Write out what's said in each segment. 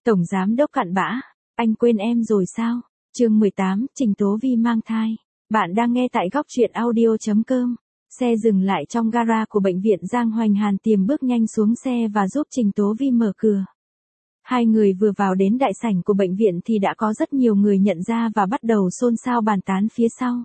Tổng giám đốc cặn bã, anh quên em rồi sao? Chương 18, Trình Tố Vi mang thai. Bạn đang nghe tại góc truyện audio.com. Xe dừng lại trong gara của bệnh viện Giang Hoành. Hàn Tiềm bước nhanh xuống xe và giúp Trình Tố Vi mở cửa. Hai người vừa vào đến đại sảnh của bệnh viện thì đã có rất nhiều người nhận ra và bắt đầu xôn xao bàn tán phía sau.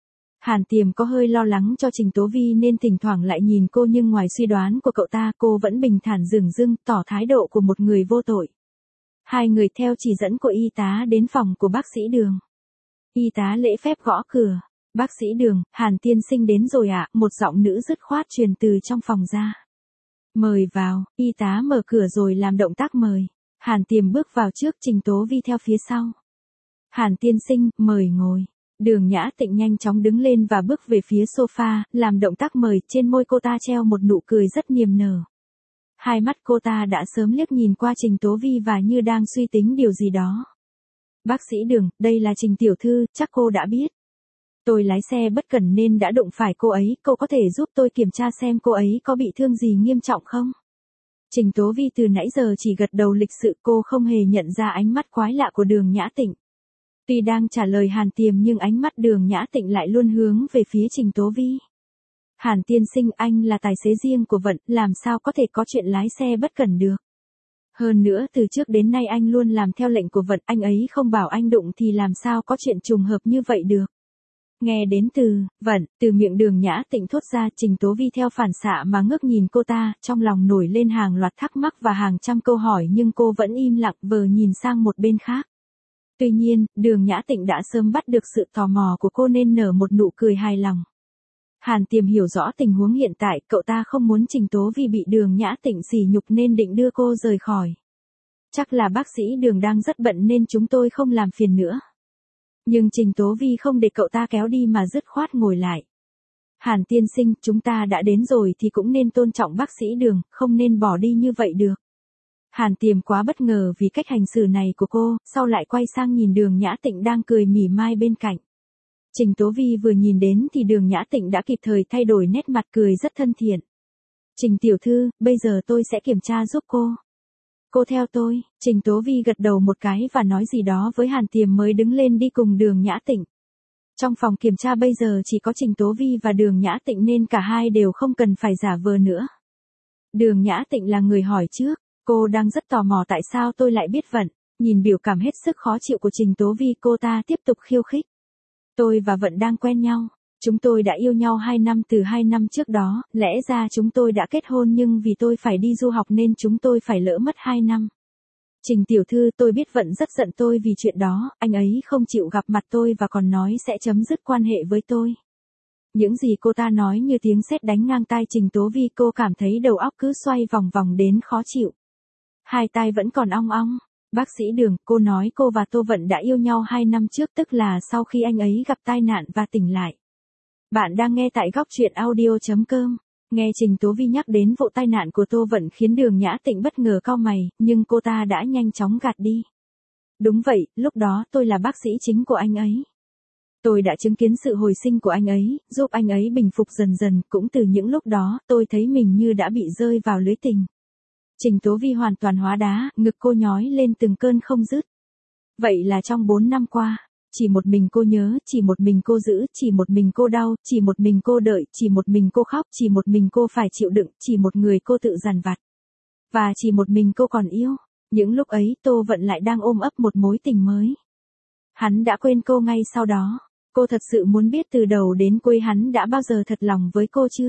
Hàn Tiềm có hơi lo lắng cho Trình Tố Vi nên thỉnh thoảng lại nhìn cô, nhưng ngoài suy đoán của cậu ta, cô vẫn bình thản dửng dưng tỏ thái độ của một người vô tội. Hai người theo chỉ dẫn của y tá đến phòng của bác sĩ Đường. Y tá lễ phép gõ cửa. Bác sĩ Đường, Hàn tiên sinh đến rồi ạ, một giọng nữ dứt khoát truyền từ trong phòng ra. Mời vào, y tá mở cửa rồi làm động tác mời. Hàn Tiềm bước vào trước, Trình Tố Vi theo phía sau. Hàn tiên sinh, mời ngồi. Đường Nhã Tịnh nhanh chóng đứng lên và bước về phía sofa, làm động tác mời. Trên môi cô ta treo một nụ cười rất niềm nở. Hai mắt cô ta đã sớm liếc nhìn qua Trình Tố Vi và như đang suy tính điều gì đó. Bác sĩ Đường, đây là Trình tiểu thư, chắc cô đã biết. Tôi lái xe bất cẩn nên đã đụng phải cô ấy, cô có thể giúp tôi kiểm tra xem cô ấy có bị thương gì nghiêm trọng không? Trình Tố Vi từ nãy giờ chỉ gật đầu lịch sự, cô không hề nhận ra ánh mắt quái lạ của Đường Nhã Tịnh. Tuy đang trả lời Hàn Tiềm nhưng ánh mắt Đường Nhã Tịnh lại luôn hướng về phía Trình Tố Vi. Hàn tiên sinh, anh là tài xế riêng của Vận, làm sao có thể có chuyện lái xe bất cẩn được. Hơn nữa từ trước đến nay anh luôn làm theo lệnh của Vận, anh ấy không bảo anh đụng thì làm sao có chuyện trùng hợp như vậy được. Nghe đến từ Vận, từ miệng Đường Nhã Tịnh thốt ra, Trình Tố Vi theo phản xạ mà ngước nhìn cô ta, trong lòng nổi lên hàng loạt thắc mắc và hàng trăm câu hỏi, nhưng cô vẫn im lặng vờ nhìn sang một bên khác. Tuy nhiên, Đường Nhã Tịnh đã sớm bắt được sự tò mò của cô nên nở một nụ cười hài lòng. Hàn Tiềm hiểu rõ tình huống hiện tại, cậu ta không muốn Trình Tố Vi bị Đường Nhã Tịnh sỉ nhục nên định đưa cô rời khỏi. Chắc là bác sĩ Đường đang rất bận nên chúng tôi không làm phiền nữa. Nhưng Trình Tố Vi không để cậu ta kéo đi mà dứt khoát ngồi lại. Hàn tiên sinh, chúng ta đã đến rồi thì cũng nên tôn trọng bác sĩ Đường, không nên bỏ đi như vậy được. Hàn Tiềm quá bất ngờ vì cách hành xử này của cô, sau lại quay sang nhìn Đường Nhã Tịnh đang cười mỉa mai bên cạnh. Trình Tố Vi vừa nhìn đến thì Đường Nhã Tịnh đã kịp thời thay đổi nét mặt, cười rất thân thiện. Trình tiểu thư, bây giờ tôi sẽ kiểm tra giúp cô. Cô theo tôi. Trình Tố Vi gật đầu một cái và nói gì đó với Hàn Tiềm mới đứng lên đi cùng Đường Nhã Tịnh. Trong phòng kiểm tra bây giờ chỉ có Trình Tố Vi và Đường Nhã Tịnh nên cả hai đều không cần phải giả vờ nữa. Đường Nhã Tịnh là người hỏi trước. Cô đang rất tò mò tại sao tôi lại biết Vận. Nhìn biểu cảm hết sức khó chịu của Trình Tố Vi, cô ta tiếp tục khiêu khích. Tôi và Vận đang quen nhau. Chúng tôi đã yêu nhau 2 năm từ 2 năm trước đó, lẽ ra chúng tôi đã kết hôn nhưng vì tôi phải đi du học nên chúng tôi phải lỡ mất 2 năm. Trình tiểu thư, tôi biết Vận rất giận tôi vì chuyện đó, anh ấy không chịu gặp mặt tôi và còn nói sẽ chấm dứt quan hệ với tôi. Những gì cô ta nói như tiếng sét đánh ngang tai Trình Tố Vi, cô cảm thấy đầu óc cứ xoay vòng vòng đến khó chịu. Hai tai vẫn còn ong ong. Bác sĩ Đường, cô nói cô và Tô Vận đã yêu nhau 2 năm trước, tức là sau khi anh ấy gặp tai nạn và tỉnh lại. Bạn đang nghe tại góc truyện audio.com. Nghe Trình Tố Vi nhắc đến vụ tai nạn của Tô Vận khiến Đường Nhã Tịnh bất ngờ cau mày, nhưng cô ta đã nhanh chóng gạt đi. Đúng vậy, lúc đó tôi là bác sĩ chính của anh ấy. Tôi đã chứng kiến sự hồi sinh của anh ấy, giúp anh ấy bình phục dần dần, cũng từ những lúc đó, tôi thấy mình như đã bị rơi vào lưới tình. Trình Tố Vi hoàn toàn hóa đá, ngực cô nhói lên từng cơn không dứt. Vậy là trong 4 năm qua, chỉ một mình cô nhớ, chỉ một mình cô giữ, chỉ một mình cô đau, chỉ một mình cô đợi, chỉ một mình cô khóc, chỉ một mình cô phải chịu đựng, chỉ một người cô tự dằn vặt. Và chỉ một mình cô còn yêu. Những lúc ấy Tô Vận lại đang ôm ấp một mối tình mới. Hắn đã quên cô ngay sau đó. Cô thật sự muốn biết từ đầu đến cuối hắn đã bao giờ thật lòng với cô chưa?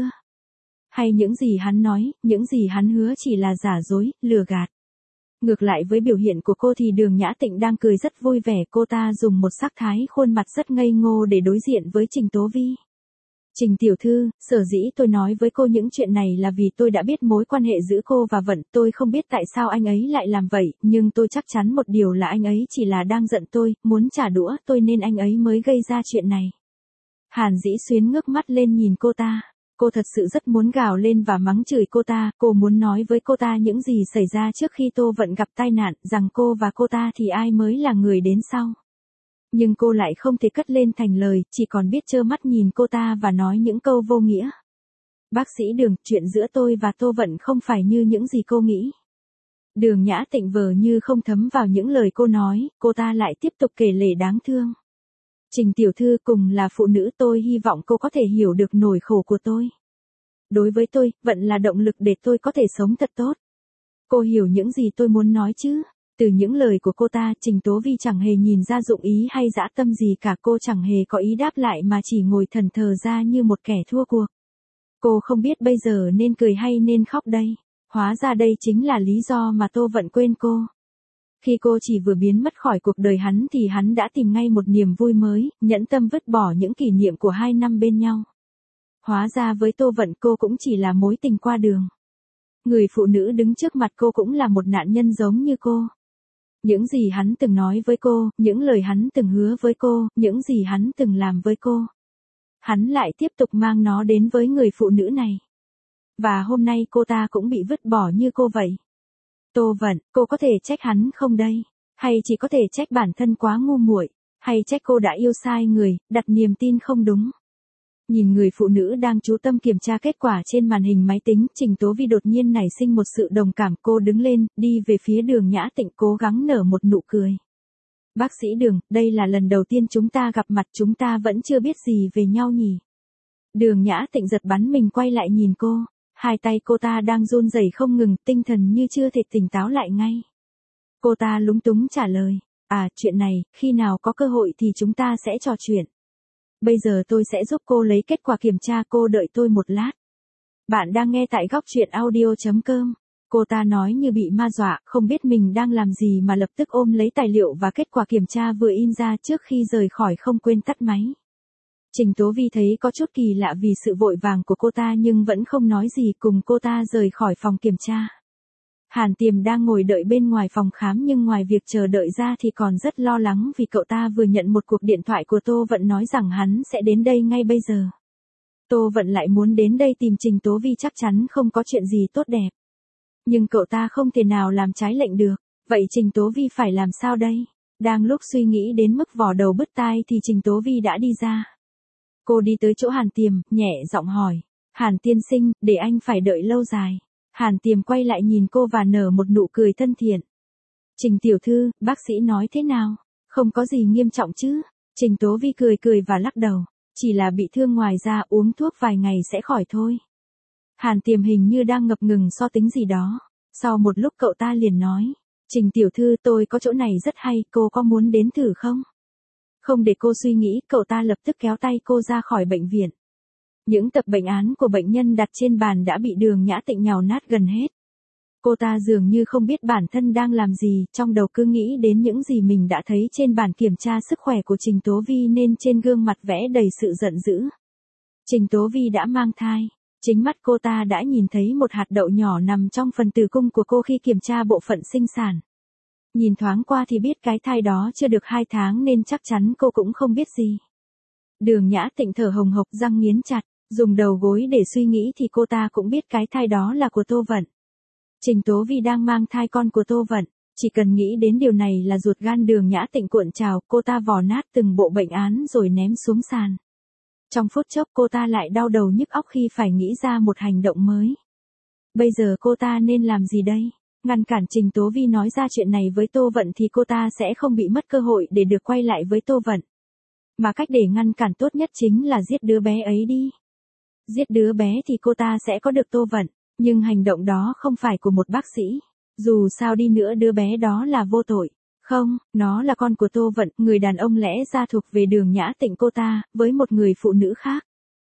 Hay những gì hắn nói, những gì hắn hứa chỉ là giả dối, lừa gạt. Ngược lại với biểu hiện của cô thì Đường Nhã Tịnh đang cười rất vui vẻ, cô ta dùng một sắc thái khuôn mặt rất ngây ngô để đối diện với Trình Tố Vi. Trình tiểu thư, sở dĩ tôi nói với cô những chuyện này là vì tôi đã biết mối quan hệ giữa cô và Vận, tôi không biết tại sao anh ấy lại làm vậy, nhưng tôi chắc chắn một điều là anh ấy chỉ là đang giận tôi, muốn trả đũa tôi nên anh ấy mới gây ra chuyện này. Hàn Dĩ Xuyến ngước mắt lên nhìn cô ta. Cô thật sự rất muốn gào lên và mắng chửi cô ta, cô muốn nói với cô ta những gì xảy ra trước khi Tô Vận gặp tai nạn, rằng cô và cô ta thì ai mới là người đến sau. Nhưng cô lại không thể cất lên thành lời, chỉ còn biết trơ mắt nhìn cô ta và nói những câu vô nghĩa. Bác sĩ Đường, chuyện giữa tôi và Tô Vận không phải như những gì cô nghĩ. Đường Nhã Tịnh vờ như không thấm vào những lời cô nói, cô ta lại tiếp tục kể lể đáng thương. Trình tiểu thư, cùng là phụ nữ, tôi hy vọng cô có thể hiểu được nỗi khổ của tôi. Đối với tôi, vận là động lực để tôi có thể sống thật tốt. Cô hiểu những gì tôi muốn nói chứ? Từ những lời của cô ta, Trình Tố Vi chẳng hề nhìn ra dụng ý hay dã tâm gì cả, cô chẳng hề có ý đáp lại mà chỉ ngồi thẫn thờ ra như một kẻ thua cuộc. Cô không biết bây giờ nên cười hay nên khóc đây. Hóa ra đây chính là lý do mà Tô Vận quên cô. Khi cô chỉ vừa biến mất khỏi cuộc đời hắn thì hắn đã tìm ngay một niềm vui mới, nhẫn tâm vứt bỏ những kỷ niệm của 2 năm bên nhau. Hóa ra với Tô Vận cô cũng chỉ là mối tình qua đường. Người phụ nữ đứng trước mặt cô cũng là một nạn nhân giống như cô. Những gì hắn từng nói với cô, những lời hắn từng hứa với cô, những gì hắn từng làm với cô. Hắn lại tiếp tục mang nó đến với người phụ nữ này. Và hôm nay cô ta cũng bị vứt bỏ như cô vậy. Tô Vận, cô có thể trách hắn không đây? Hay chỉ có thể trách bản thân quá ngu muội? Hay trách cô đã yêu sai người, đặt niềm tin không đúng? Nhìn người phụ nữ đang chú tâm kiểm tra kết quả trên màn hình máy tính, Trình Tố Vi đột nhiên nảy sinh một sự đồng cảm, cô đứng lên, đi về phía Đường Nhã Tịnh cố gắng nở một nụ cười. Bác sĩ Đường, đây là lần đầu tiên chúng ta gặp mặt, chúng ta vẫn chưa biết gì về nhau nhỉ? Đường Nhã Tịnh giật bắn mình quay lại nhìn cô, hai tay cô ta đang run rẩy không ngừng, tinh thần như chưa thể tỉnh táo lại ngay. Cô ta lúng túng trả lời, chuyện này, khi nào có cơ hội thì chúng ta sẽ trò chuyện. Bây giờ tôi sẽ giúp cô lấy kết quả kiểm tra, cô đợi tôi một lát. Bạn đang nghe tại góc truyện audio.com. Cô ta nói như bị ma dọa, không biết mình đang làm gì mà lập tức ôm lấy tài liệu và kết quả kiểm tra vừa in ra trước khi rời khỏi, không quên tắt máy. Trình Tố Vi thấy có chút kỳ lạ vì sự vội vàng của cô ta nhưng vẫn không nói gì, cùng cô ta rời khỏi phòng kiểm tra. Hàn Tiềm đang ngồi đợi bên ngoài phòng khám nhưng ngoài việc chờ đợi ra thì còn rất lo lắng vì cậu ta vừa nhận một cuộc điện thoại của Tô Vận nói rằng hắn sẽ đến đây ngay bây giờ. Tô Vận lại muốn đến đây tìm Trình Tố Vi chắc chắn không có chuyện gì tốt đẹp. Nhưng cậu ta không thể nào làm trái lệnh được, vậy Trình Tố Vi phải làm sao đây? Đang lúc suy nghĩ đến mức vò đầu bứt tai thì Trình Tố Vi đã đi ra. Cô đi tới chỗ Hàn Tiềm, nhẹ giọng hỏi, Hàn tiên sinh, để anh phải đợi lâu dài. Hàn Tiềm quay lại nhìn cô và nở một nụ cười thân thiện. Trình tiểu thư, bác sĩ nói thế nào? Không có gì nghiêm trọng chứ? Trình Tố Vi cười cười và lắc đầu. Chỉ là bị thương, ngoài ra uống thuốc vài ngày sẽ khỏi thôi. Hàn Tiềm hình như đang ngập ngừng so tính gì đó. Sau một lúc cậu ta liền nói. Trình tiểu thư, tôi có chỗ này rất hay, cô có muốn đến thử không? Không để cô suy nghĩ, cậu ta lập tức kéo tay cô ra khỏi bệnh viện. Những tập bệnh án của bệnh nhân đặt trên bàn đã bị Đường Nhã Tịnh nhào nát gần hết. Cô ta dường như không biết bản thân đang làm gì, trong đầu cứ nghĩ đến những gì mình đã thấy trên bản kiểm tra sức khỏe của Trình Tố Vi nên trên gương mặt vẽ đầy sự giận dữ. Trình Tố Vi đã mang thai. Chính mắt cô ta đã nhìn thấy một hạt đậu nhỏ nằm trong phần tử cung của cô khi kiểm tra bộ phận sinh sản. Nhìn thoáng qua thì biết cái thai đó chưa được 2 tháng nên chắc chắn cô cũng không biết gì. Đường Nhã Tịnh thở hồng hộc, răng nghiến chặt, dùng đầu gối để suy nghĩ thì cô ta cũng biết cái thai đó là của Tô Vận. Trình Tố Vi đang mang thai con của Tô Vận, chỉ cần nghĩ đến điều này là ruột gan Đường Nhã Tịnh cuộn trào, cô ta vò nát từng bộ bệnh án rồi ném xuống sàn. Trong phút chốc cô ta lại đau đầu nhức óc khi phải nghĩ ra một hành động mới. Bây giờ cô ta nên làm gì đây? Ngăn cản Trình Tố Vi nói ra chuyện này với Tô Vận thì cô ta sẽ không bị mất cơ hội để được quay lại với Tô Vận. Mà cách để ngăn cản tốt nhất chính là giết đứa bé ấy đi. Giết đứa bé thì cô ta sẽ có được Tô Vận, nhưng hành động đó không phải của một bác sĩ. Dù sao đi nữa đứa bé đó là vô tội. Không, nó là con của Tô Vận, người đàn ông lẽ ra thuộc về Đường Nhã Tịnh cô ta, với một người phụ nữ khác.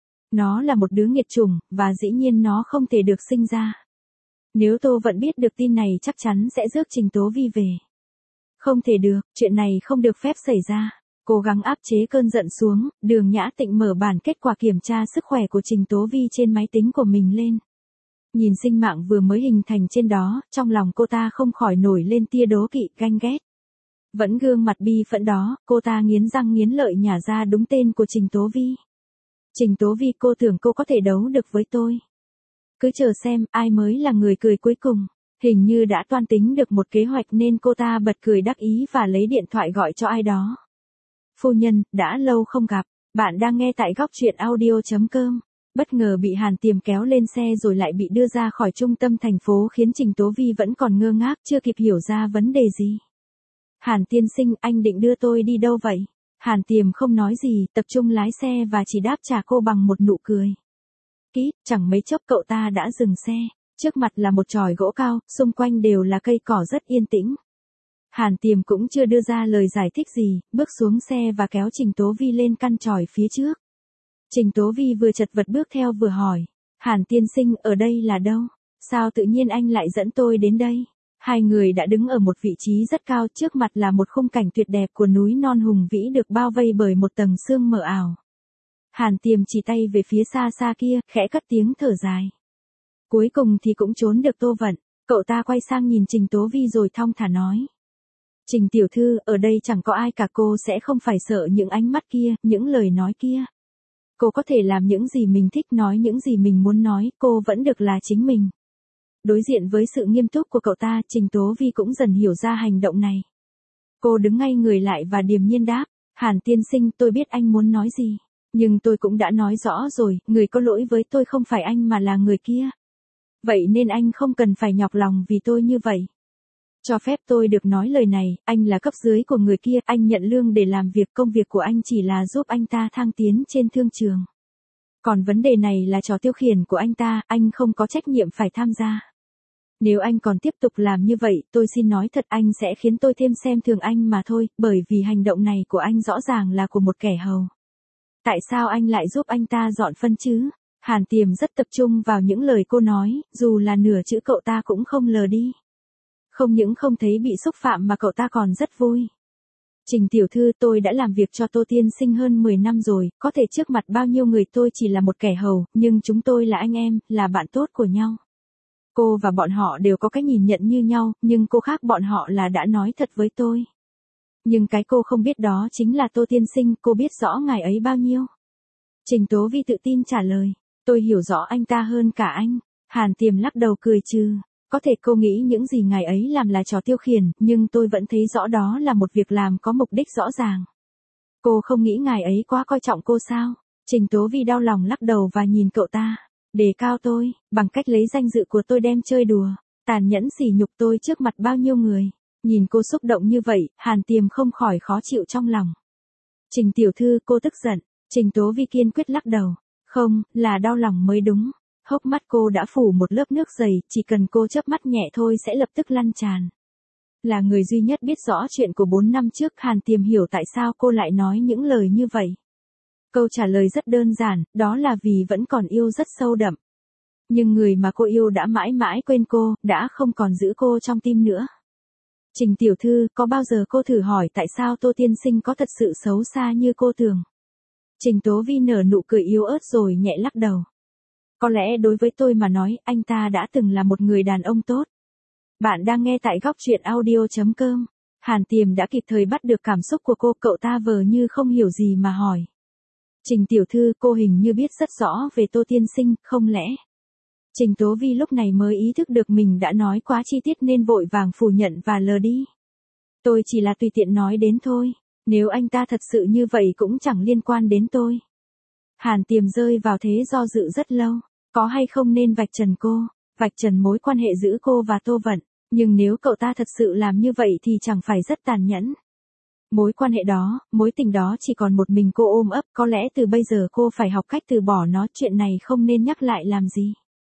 Nó là một đứa nghiệt chủng, và dĩ nhiên nó không thể được sinh ra. Nếu Tô Vận biết được tin này chắc chắn sẽ rước Trình Tố Vi về. Không thể được, chuyện này không được phép xảy ra. Cố gắng áp chế cơn giận xuống, Đường Nhã Tịnh mở bản kết quả kiểm tra sức khỏe của Trình Tố Vi trên máy tính của mình lên. Nhìn sinh mạng vừa mới hình thành trên đó, trong lòng cô ta không khỏi nổi lên tia đố kỵ, ganh ghét. Vẫn gương mặt bi phẫn đó, cô ta nghiến răng nghiến lợi nhả ra đúng tên của Trình Tố Vi. Trình Tố Vi, cô tưởng cô có thể đấu được với tôi. Cứ chờ xem, ai mới là người cười cuối cùng. Hình như đã toan tính được một kế hoạch nên cô ta bật cười đắc ý và lấy điện thoại gọi cho ai đó. Phu nhân, đã lâu không gặp, bạn đang nghe tại góc truyện audio.com. Bất ngờ bị Hàn Tiềm kéo lên xe rồi lại bị đưa ra khỏi trung tâm thành phố khiến Trình Tố Vi vẫn còn ngơ ngác chưa kịp hiểu ra vấn đề gì. Hàn tiên sinh, anh định đưa tôi đi đâu vậy? Hàn Tiềm không nói gì, tập trung lái xe và chỉ đáp trả cô bằng một nụ cười. Chẳng mấy chốc cậu ta đã dừng xe. Trước mặt là một chòi gỗ cao, xung quanh đều là cây cỏ rất yên tĩnh. Hàn Tiềm cũng chưa đưa ra lời giải thích gì, bước xuống xe và kéo Trình Tố Vi lên căn chòi phía trước. Trình Tố Vi vừa chật vật bước theo vừa hỏi. Hàn tiên sinh, ở đây là đâu? Sao tự nhiên anh lại dẫn tôi đến đây? Hai người đã đứng ở một vị trí rất cao, trước mặt là một khung cảnh tuyệt đẹp của núi non hùng vĩ được bao vây bởi một tầng sương mờ ảo. Hàn Tiềm chỉ tay về phía xa xa kia, khẽ cất tiếng thở dài. Cuối cùng thì cũng trốn được Tô Vận. Cậu ta quay sang nhìn Trình Tố Vi rồi thong thả nói. Trình tiểu thư, ở đây chẳng có ai cả, cô sẽ không phải sợ những ánh mắt kia, những lời nói kia. Cô có thể làm những gì mình thích, nói những gì mình muốn nói, cô vẫn được là chính mình. Đối diện với sự nghiêm túc của cậu ta, Trình Tố Vi cũng dần hiểu ra hành động này. Cô đứng ngay người lại và điềm nhiên đáp. Hàn tiên sinh, tôi biết anh muốn nói gì. Nhưng tôi cũng đã nói rõ rồi, người có lỗi với tôi không phải anh mà là người kia. Vậy nên anh không cần phải nhọc lòng vì tôi như vậy. Cho phép tôi được nói lời này, anh là cấp dưới của người kia, anh nhận lương để làm việc, công việc của anh chỉ là giúp anh ta thăng tiến trên thương trường. Còn vấn đề này là trò tiêu khiển của anh ta, anh không có trách nhiệm phải tham gia. Nếu anh còn tiếp tục làm như vậy, tôi xin nói thật, anh sẽ khiến tôi thêm xem thường anh mà thôi, bởi vì hành động này của anh rõ ràng là của một kẻ hầu. Tại sao anh lại giúp anh ta dọn phân chứ? Hàn Tiềm rất tập trung vào những lời cô nói, dù là nửa chữ cậu ta cũng không lờ đi. Không những không thấy bị xúc phạm mà cậu ta còn rất vui. Trình tiểu thư, tôi đã làm việc cho Tô tiên sinh hơn 10 năm rồi, có thể trước mặt bao nhiêu người tôi chỉ là một kẻ hầu, nhưng chúng tôi là anh em, là bạn tốt của nhau. Cô và bọn họ đều có cái nhìn nhận như nhau, nhưng cô khác bọn họ là đã nói thật với tôi. Nhưng cái cô không biết đó chính là Tô tiên sinh, cô biết rõ ngài ấy bao nhiêu. Trình Tố Vi tự tin trả lời, tôi hiểu rõ anh ta hơn cả anh. Hàn Tiềm lắc đầu cười trừ, có thể cô nghĩ những gì ngài ấy làm là trò tiêu khiển, nhưng tôi vẫn thấy rõ đó là một việc làm có mục đích rõ ràng. Cô không nghĩ ngài ấy quá coi trọng cô sao? Trình Tố Vi đau lòng lắc đầu và nhìn cậu ta. Đề cao tôi, bằng cách lấy danh dự của tôi đem chơi đùa, tàn nhẫn sỉ nhục tôi trước mặt bao nhiêu người. Nhìn cô xúc động như vậy, Hàn Tiềm không khỏi khó chịu trong lòng. Trình tiểu thư, cô tức giận. Trình Tố Vi kiên quyết lắc đầu. Không, là đau lòng mới đúng. Hốc mắt cô đã phủ một lớp nước dày, chỉ cần cô chớp mắt nhẹ thôi sẽ lập tức lăn tràn. Là người duy nhất biết rõ chuyện của 4 năm trước, Hàn Tiềm hiểu tại sao cô lại nói những lời như vậy. Câu trả lời rất đơn giản, đó là vì vẫn còn yêu rất sâu đậm. Nhưng người mà cô yêu đã mãi mãi quên cô, đã không còn giữ cô trong tim nữa. Trình tiểu thư, có bao giờ cô thử hỏi tại sao Tô tiên sinh có thật sự xấu xa như cô tưởng? Trình Tố Vi nở nụ cười yếu ớt rồi nhẹ lắc đầu. Có lẽ đối với tôi mà nói, anh ta đã từng là một người đàn ông tốt. Bạn đang nghe tại góc truyện audio.com. Hàn Tiềm đã kịp thời bắt được cảm xúc của cô, cậu ta vờ như không hiểu gì mà hỏi. Trình tiểu thư, cô hình như biết rất rõ về Tô tiên sinh, không lẽ? Trình Tố Vi lúc này mới ý thức được mình đã nói quá chi tiết nên vội vàng phủ nhận và lờ đi. Tôi chỉ là tùy tiện nói đến thôi, nếu anh ta thật sự như vậy cũng chẳng liên quan đến tôi. Hàn Tiềm rơi vào thế do dự rất lâu, có hay không nên vạch trần cô, vạch trần mối quan hệ giữa cô và Tô Vận, nhưng nếu cậu ta thật sự làm như vậy thì chẳng phải rất tàn nhẫn. Mối quan hệ đó, mối tình đó chỉ còn một mình cô ôm ấp, có lẽ từ bây giờ cô phải học cách từ bỏ nó, chuyện này không nên nhắc lại làm gì.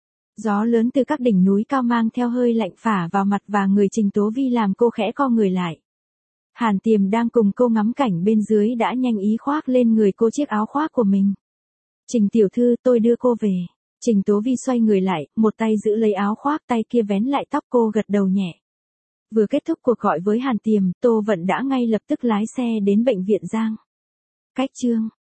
Gió lớn từ các đỉnh núi cao mang theo hơi lạnh phả vào mặt và người Trình Tố Vi làm cô khẽ co người lại. Hàn Tiềm đang cùng cô ngắm cảnh bên dưới đã nhanh ý khoác lên người cô chiếc áo khoác của mình. Trình tiểu thư, tôi đưa cô về. Trình Tố Vi xoay người lại, một tay giữ lấy áo khoác, tay kia vén lại tóc cô, gật đầu nhẹ. Vừa kết thúc cuộc gọi với Hàn Tiềm, Tô Vận đã ngay lập tức lái xe đến bệnh viện Giang Cách Chương.